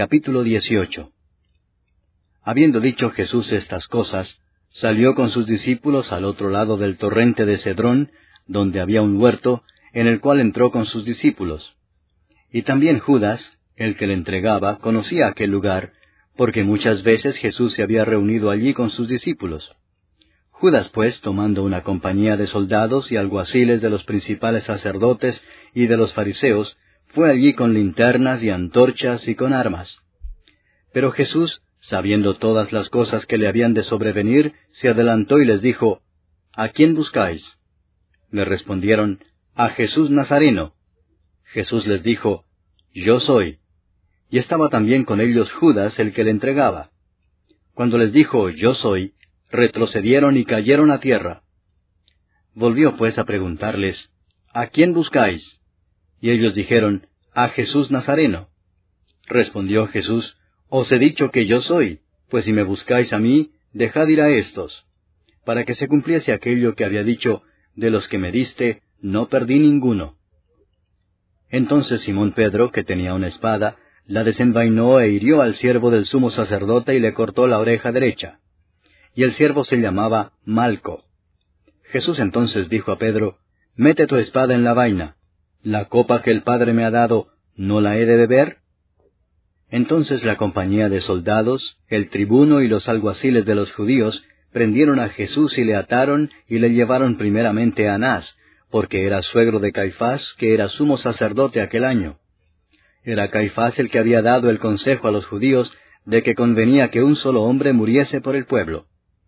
Capítulo 18. Habiendo dicho Jesús estas cosas, salió con sus discípulos al otro lado del torrente de Cedrón, donde había un huerto, en el cual entró con sus discípulos. Y también Judas, el que le entregaba, conocía aquel lugar, porque muchas veces Jesús se había reunido allí con sus discípulos. Judas, pues, tomando una compañía de soldados y alguaciles de los principales sacerdotes y de los fariseos, fue allí con linternas y antorchas y con armas. Pero Jesús, sabiendo todas las cosas que le habían de sobrevenir, se adelantó y les dijo, ¿A quién buscáis? Le respondieron, A Jesús Nazareno. Jesús les dijo, Yo soy. Y estaba también con ellos Judas, el que le entregaba. Cuando les dijo, Yo soy, retrocedieron y cayeron a tierra. Volvió pues a preguntarles, ¿A quién buscáis? Y ellos dijeron, A Jesús Nazareno. Respondió Jesús, Os he dicho que yo soy, pues si me buscáis a mí, dejad ir a éstos. Para que se cumpliese aquello que había dicho, de los que me diste, no perdí ninguno. Entonces Simón Pedro, que tenía una espada, la desenvainó e hirió al siervo del sumo sacerdote y le cortó la oreja derecha. Y el siervo se llamaba Malco. Jesús entonces dijo a Pedro, Mete tu espada en la vaina. ¿La copa que el Padre me ha dado, no la he de beber? Entonces la compañía de soldados, el tribuno y los alguaciles de los judíos, prendieron a Jesús y le ataron y le llevaron primeramente a Anás, porque era suegro de Caifás, que era sumo sacerdote aquel año. Era Caifás el que había dado el consejo a los judíos de que convenía que un solo hombre muriese por el pueblo.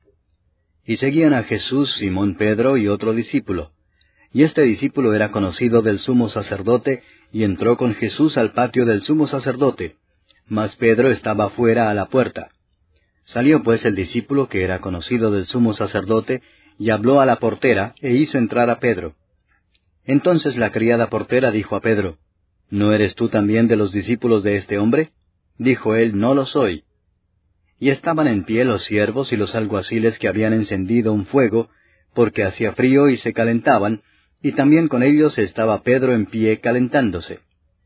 Y seguían a Jesús Simón Pedro y otro discípulo. Y este discípulo era conocido del sumo sacerdote, y entró con Jesús al patio del sumo sacerdote, mas Pedro estaba fuera a la puerta. Salió pues el discípulo que era conocido del sumo sacerdote, y habló a la portera, e hizo entrar a Pedro. Entonces la criada portera dijo a Pedro, ¿No eres tú también de los discípulos de este hombre? Dijo él, No lo soy. Y estaban en pie los siervos y los alguaciles que habían encendido un fuego, porque hacía frío y se calentaban, y también con ellos estaba Pedro en pie calentándose.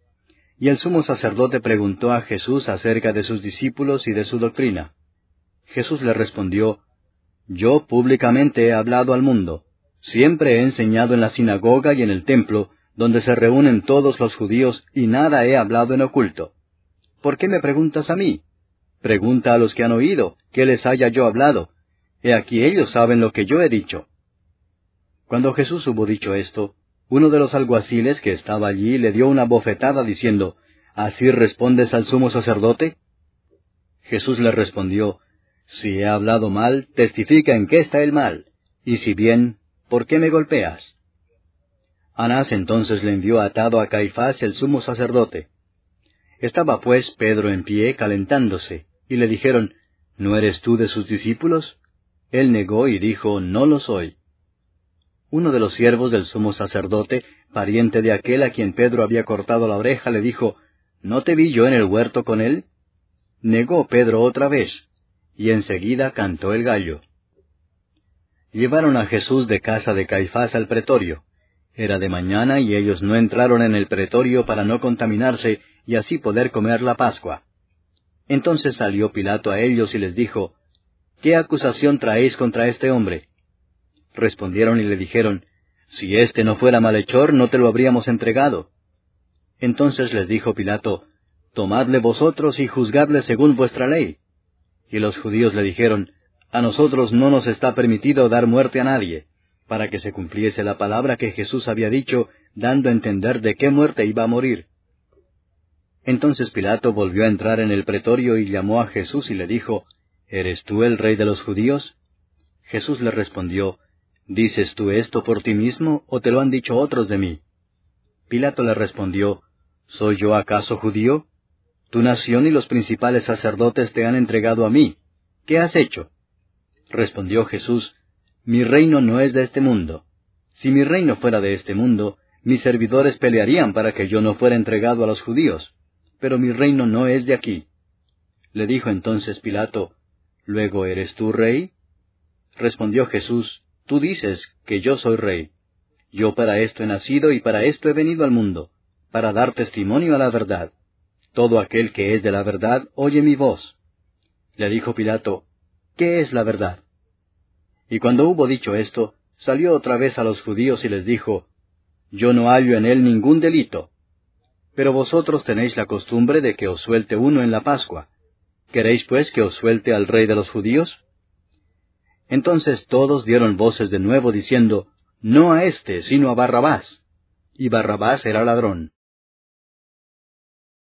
Y el sumo sacerdote preguntó a Jesús acerca de sus discípulos y de su doctrina. Jesús le respondió, Yo públicamente he hablado al mundo. Siempre he enseñado en la sinagoga y en el templo, donde se reúnen todos los judíos, y nada he hablado en oculto. ¿Por qué me preguntas a mí? Pregunta a los que han oído, ¿qué les haya yo hablado? He aquí ellos saben lo que yo he dicho. Cuando Jesús hubo dicho esto, uno de los alguaciles que estaba allí le dio una bofetada diciendo, ¿Así respondes al sumo sacerdote? Jesús le respondió, Si he hablado mal, testifica en qué está el mal, y si bien, ¿por qué me golpeas? Anás entonces le envió atado a Caifás el sumo sacerdote. Estaba pues Pedro en pie calentándose, y le dijeron, ¿No eres tú de sus discípulos? Él negó y dijo, No lo soy. Uno de los siervos del sumo sacerdote, pariente de aquel a quien Pedro había cortado la oreja, le dijo, ¿No te vi yo en el huerto con él? Negó Pedro otra vez, y enseguida cantó el gallo. Llevaron a Jesús de casa de Caifás al pretorio. Era de mañana y ellos no entraron en el pretorio para no contaminarse y así poder comer la Pascua. Entonces salió Pilato a ellos y les dijo, ¿Qué acusación traéis contra este hombre? Respondieron y le dijeron, Si éste no fuera malhechor, no te lo habríamos entregado. Entonces les dijo Pilato, Tomadle vosotros y juzgadle según vuestra ley. Y los judíos le dijeron, A nosotros no nos está permitido dar muerte a nadie, para que se cumpliese la palabra que Jesús había dicho, dando a entender de qué muerte iba a morir. Entonces Pilato volvió a entrar en el pretorio y llamó a Jesús y le dijo, ¿Eres tú el rey de los judíos? Jesús le respondió, ¿Dices tú esto por ti mismo, o te lo han dicho otros de mí? Pilato le respondió, ¿Soy yo acaso judío? Tu nación y los principales sacerdotes te han entregado a mí. ¿Qué has hecho? Respondió Jesús, Mi reino no es de este mundo. Si mi reino fuera de este mundo, mis servidores pelearían para que yo no fuera entregado a los judíos. Pero mi reino no es de aquí. Le dijo entonces Pilato, ¿Luego eres tú rey? Respondió Jesús, Tú dices que yo soy rey. Yo para esto he nacido y para esto he venido al mundo, para dar testimonio a la verdad. Todo aquel que es de la verdad oye mi voz. Le dijo Pilato, ¿qué es la verdad? Y cuando hubo dicho esto, salió otra vez a los judíos y les dijo, Yo no hallo en él ningún delito. Pero vosotros tenéis la costumbre de que os suelte uno en la Pascua. ¿Queréis pues que os suelte al rey de los judíos? Entonces todos dieron voces de nuevo diciendo, No a éste, sino a Barrabás. Y Barrabás era ladrón.